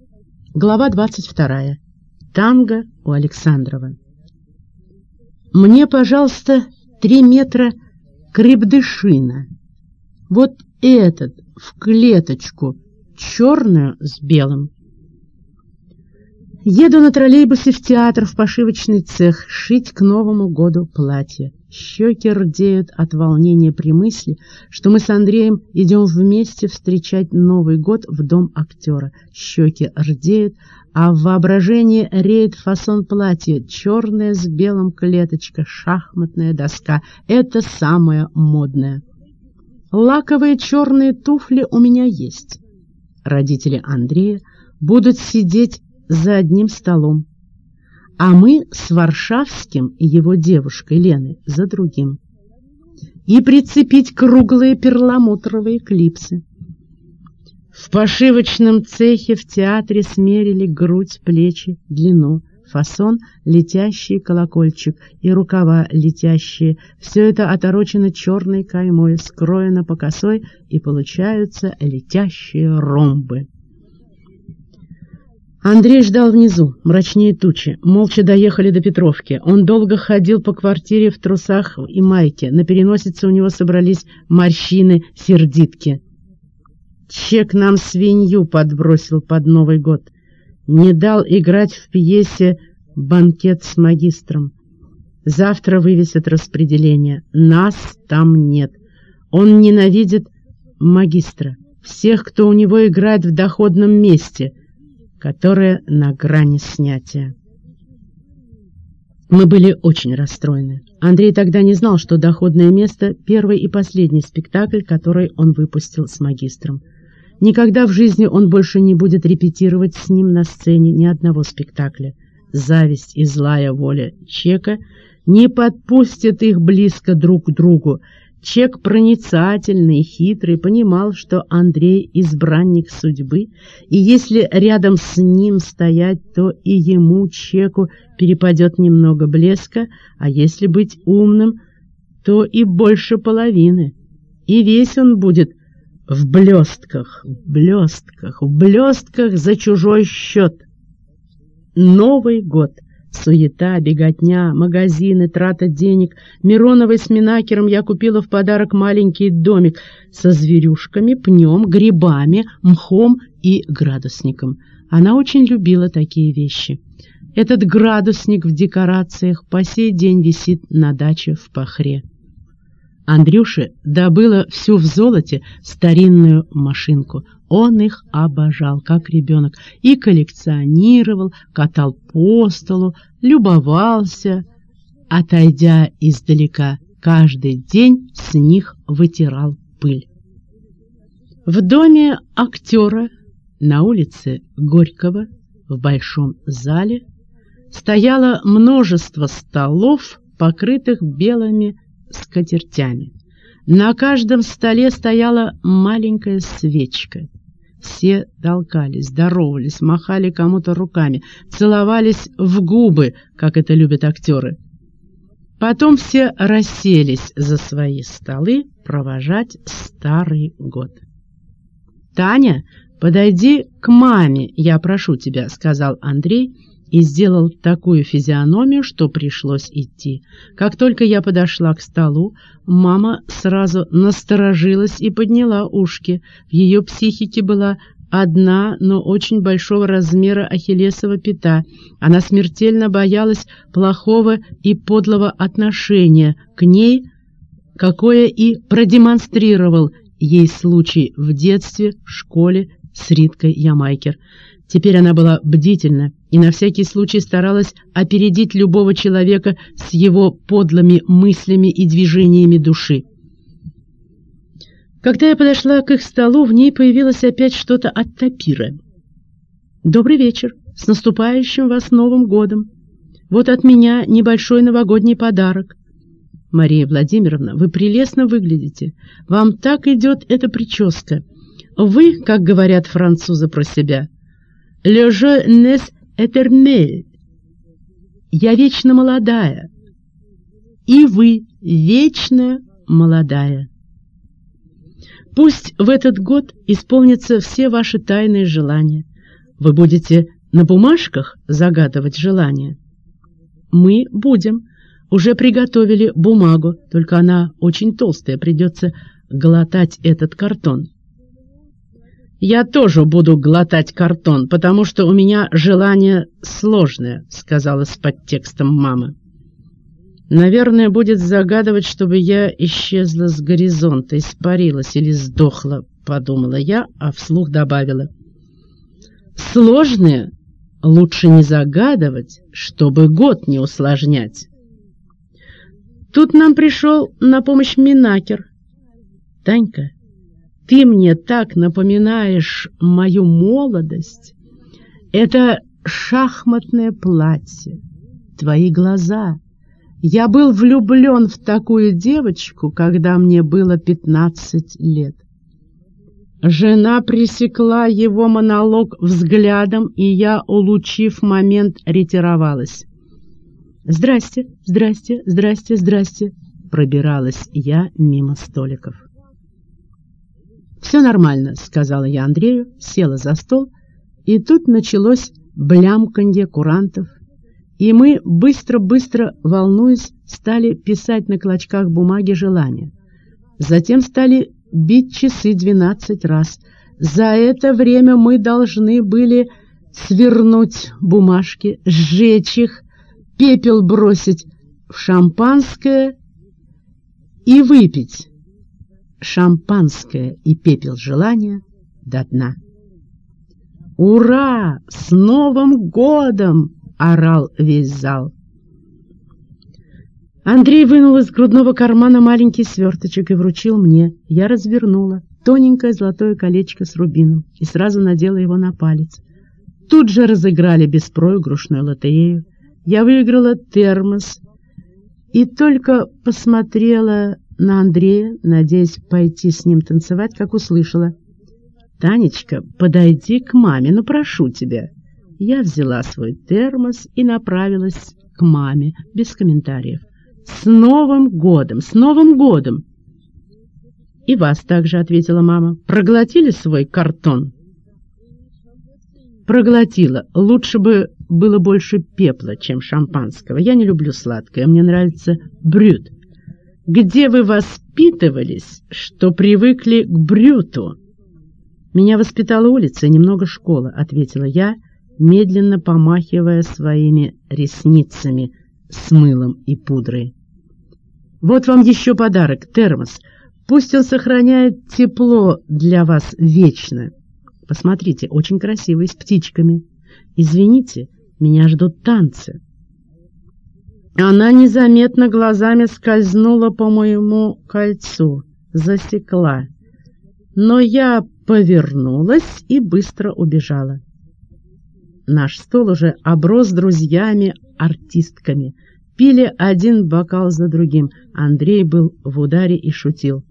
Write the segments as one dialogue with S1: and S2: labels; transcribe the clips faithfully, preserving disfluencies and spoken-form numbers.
S1: Глава двадцать вторая. Танго у Александрова. Мне, пожалуйста, три метра крепдышина. Вот этот в клеточку, черную с белым. Еду на троллейбусе в театр, в пошивочный цех, шить к Новому году платье. Щеки рдеют от волнения при мысли, что мы с Андреем идем вместе встречать Новый год в дом актера. Щеки рдеют, а в воображении реет фасон платья, черная с белым клеточка, шахматная доска. Это самое модное. Лаковые черные туфли у меня есть. Родители Андрея будут сидеть за одним столом, а мы с Варшавским и его девушкой Леной за другим. И прицепить круглые перламутровые клипсы. В пошивочном цехе в театре смерили грудь, плечи, длину, фасон, летящий колокольчик и рукава летящие. Все это оторочено черной каймой, скроено по косой, и получаются летящие ромбы. Андрей ждал внизу, мрачнее тучи. Молча доехали до Петровки. Он долго ходил по квартире в трусах и майке. На переносице у него собрались морщины, сердитки. Чек нам свинью подбросил под Новый год. Не дал играть в пьесе «Банкет с магистром». Завтра вывесят распределение. Нас там нет. Он ненавидит магистра. Всех, кто у него играет в доходном месте, которое на грани снятия. Мы были очень расстроены. Андрей тогда не знал, что «Доходное место» — первый и последний спектакль, который он выпустил с магистром. Никогда в жизни он больше не будет репетировать с ним на сцене ни одного спектакля. Зависть и злая воля Чека не подпустят их близко друг к другу. Чек, проницательный и хитрый, понимал, что Андрей — избранник судьбы, и если рядом с ним стоять, то и ему, Чеку, перепадет немного блеска, а если быть умным, то и больше половины. И весь он будет в блестках, в блестках, в блестках за чужой счет. Новый год. Суета, беготня, магазины, трата денег. Мироновой с Минакером я купила в подарок маленький домик со зверюшками, пнем, грибами, мхом и градусником. Она очень любила такие вещи. Этот градусник в декорациях по сей день висит на даче в Пахре. Андрюше добыла всю в золоте старинную машинку. Он их обожал, как ребенок, и коллекционировал, катал по столу, любовался, отойдя издалека, каждый день с них вытирал пыль. В доме актера на улице Горького в большом зале стояло множество столов, покрытых белыми скатертями. На каждом столе стояла маленькая свечка. Все толкались, здоровались, махали кому-то руками, целовались в губы, как это любят актеры. Потом все расселись за свои столы провожать Старый год. «Таня, подойди к маме, я прошу тебя», — сказал Андрей, и сделал такую физиономию, что пришлось идти. Как только я подошла к столу, мама сразу насторожилась и подняла ушки. В ее психике была одна, но очень большого размера ахиллесова пята. Она смертельно боялась плохого и подлого отношения к ней, какое и продемонстрировал ей случай в детстве в школе с Риткой Ямайкер. Теперь она была бдительна и на всякий случай старалась опередить любого человека с его подлыми мыслями и движениями души. Когда я подошла к их столу, в ней появилось опять что-то от Тапира. «Добрый вечер! С наступающим вас Новым годом! Вот от меня небольшой новогодний подарок. Мария Владимировна, вы прелестно выглядите. Вам так идет эта прическа. Вы, как говорят французы про себя, «Le jeunesse éternelle». Я вечно молодая. И вы вечно молодая. Пусть в этот год исполнятся все ваши тайные желания. Вы будете на бумажках загадывать желание? Мы будем. Уже приготовили бумагу, только она очень толстая, придется глотать этот картон. «Я тоже буду глотать картон, потому что у меня желание сложное», — сказала с подтекстом мама. «Наверное, будет загадывать, чтобы я исчезла с горизонта, испарилась или сдохла», — подумала я, а вслух добавила. «Сложное лучше не загадывать, чтобы год не усложнять». Тут нам пришел на помощь Минакер. «Танька, ты мне так напоминаешь мою молодость. Это шахматное платье, твои глаза. Я был влюблен в такую девочку, когда мне было пятнадцать лет». Жена пресекла его монолог взглядом, и я, улучив момент, ретировалась. «Здрасте, здрасте, здрасте, здрасте», — пробиралась я мимо столиков. «Все нормально», — сказала я Андрею, села за стол, и тут началось блямканье курантов, и мы, быстро-быстро волнуясь, стали писать на клочках бумаги желания. Затем стали бить часы двенадцать раз. За это время мы должны были свернуть бумажки, сжечь их, пепел бросить в шампанское и выпить шампанское и пепел желания до дна. «Ура! С Новым годом!» — орал весь зал. Андрей вынул из грудного кармана маленький сверточек и вручил мне. Я развернула тоненькое золотое колечко с рубином и сразу надела его на палец. Тут же разыграли беспроигрышную лотерею. Я выиграла термос и только посмотрела на Андрея, надеясь пойти с ним танцевать, как услышала: «Танечка, подойди к маме, ну прошу тебя». Я взяла свой термос и направилась к маме, без комментариев. «С Новым годом! С Новым годом!» «И вас также», — ответила мама. «Проглотили свой картон?» «Проглотила. Лучше бы было больше пепла, чем шампанского. Я не люблю сладкое, мне нравится брют». «Где вы воспитывались, что привыкли к брюту?» «Меня воспитала улица и немного школа», — ответила я, медленно помахивая своими ресницами с мылом и пудрой. «Вот вам еще подарок, термос. Пусть он сохраняет тепло для вас вечно. Посмотрите, очень красивый, с птичками. Извините, меня ждут танцы». Она незаметно глазами скользнула по моему кольцу, засекла. Но я повернулась и быстро убежала. Наш стол уже оброс друзьями-артистками. Пили один бокал за другим. Андрей был в ударе и шутил.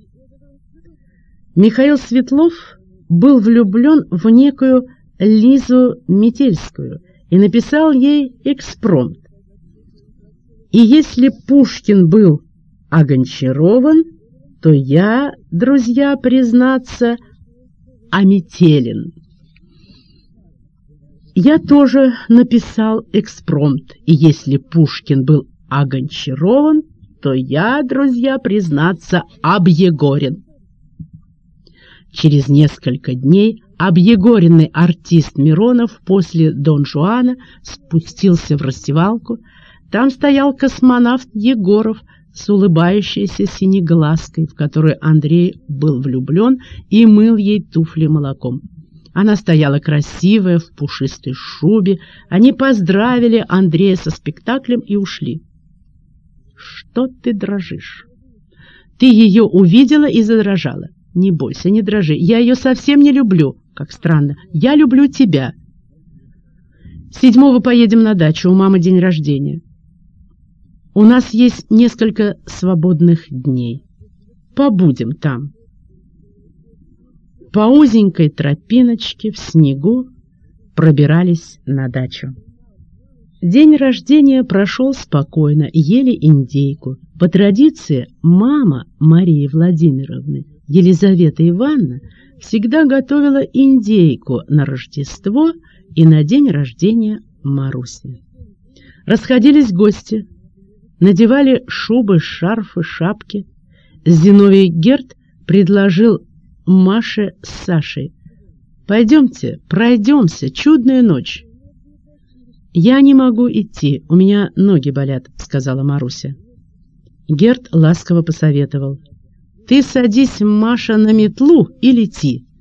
S1: Михаил Светлов был влюблен в некую Лизу Метельскую и написал ей экспромт. И если Пушкин был огончарован, то я, друзья, признаться, ометелен. Я тоже написал экспромт, и если Пушкин был огончарован, то я, друзья, признаться, объегорен. Через несколько дней объегоренный артист Миронов после Дон Жуана спустился в раздевалку. Там стоял космонавт Егоров с улыбающейся синеглазкой, в которую Андрей был влюблен и мыл ей туфли молоком. Она стояла красивая, в пушистой шубе. Они поздравили Андрея со спектаклем и ушли. «Что ты дрожишь? Ты ее увидела и задрожала. Не бойся, не дрожи. Я ее совсем не люблю. Как странно. Я люблю тебя. Седьмого поедем на дачу, у мамы день рождения. У нас есть несколько свободных дней. Побудем там». По узенькой тропиночке в снегу пробирались на дачу. День рождения прошел спокойно, ели индейку. По традиции мама Марии Владимировны Елизавета Ивановна всегда готовила индейку на Рождество и на день рождения Маруси. Расходились гости, надевали шубы, шарфы, шапки. Зиновий Герд предложил Маше с Сашей: «Пойдемте, пройдемся, чудная ночь». «Я не могу идти, у меня ноги болят», — сказала Маруся. Герд ласково посоветовал: «Ты садись, Маша, на метлу и лети.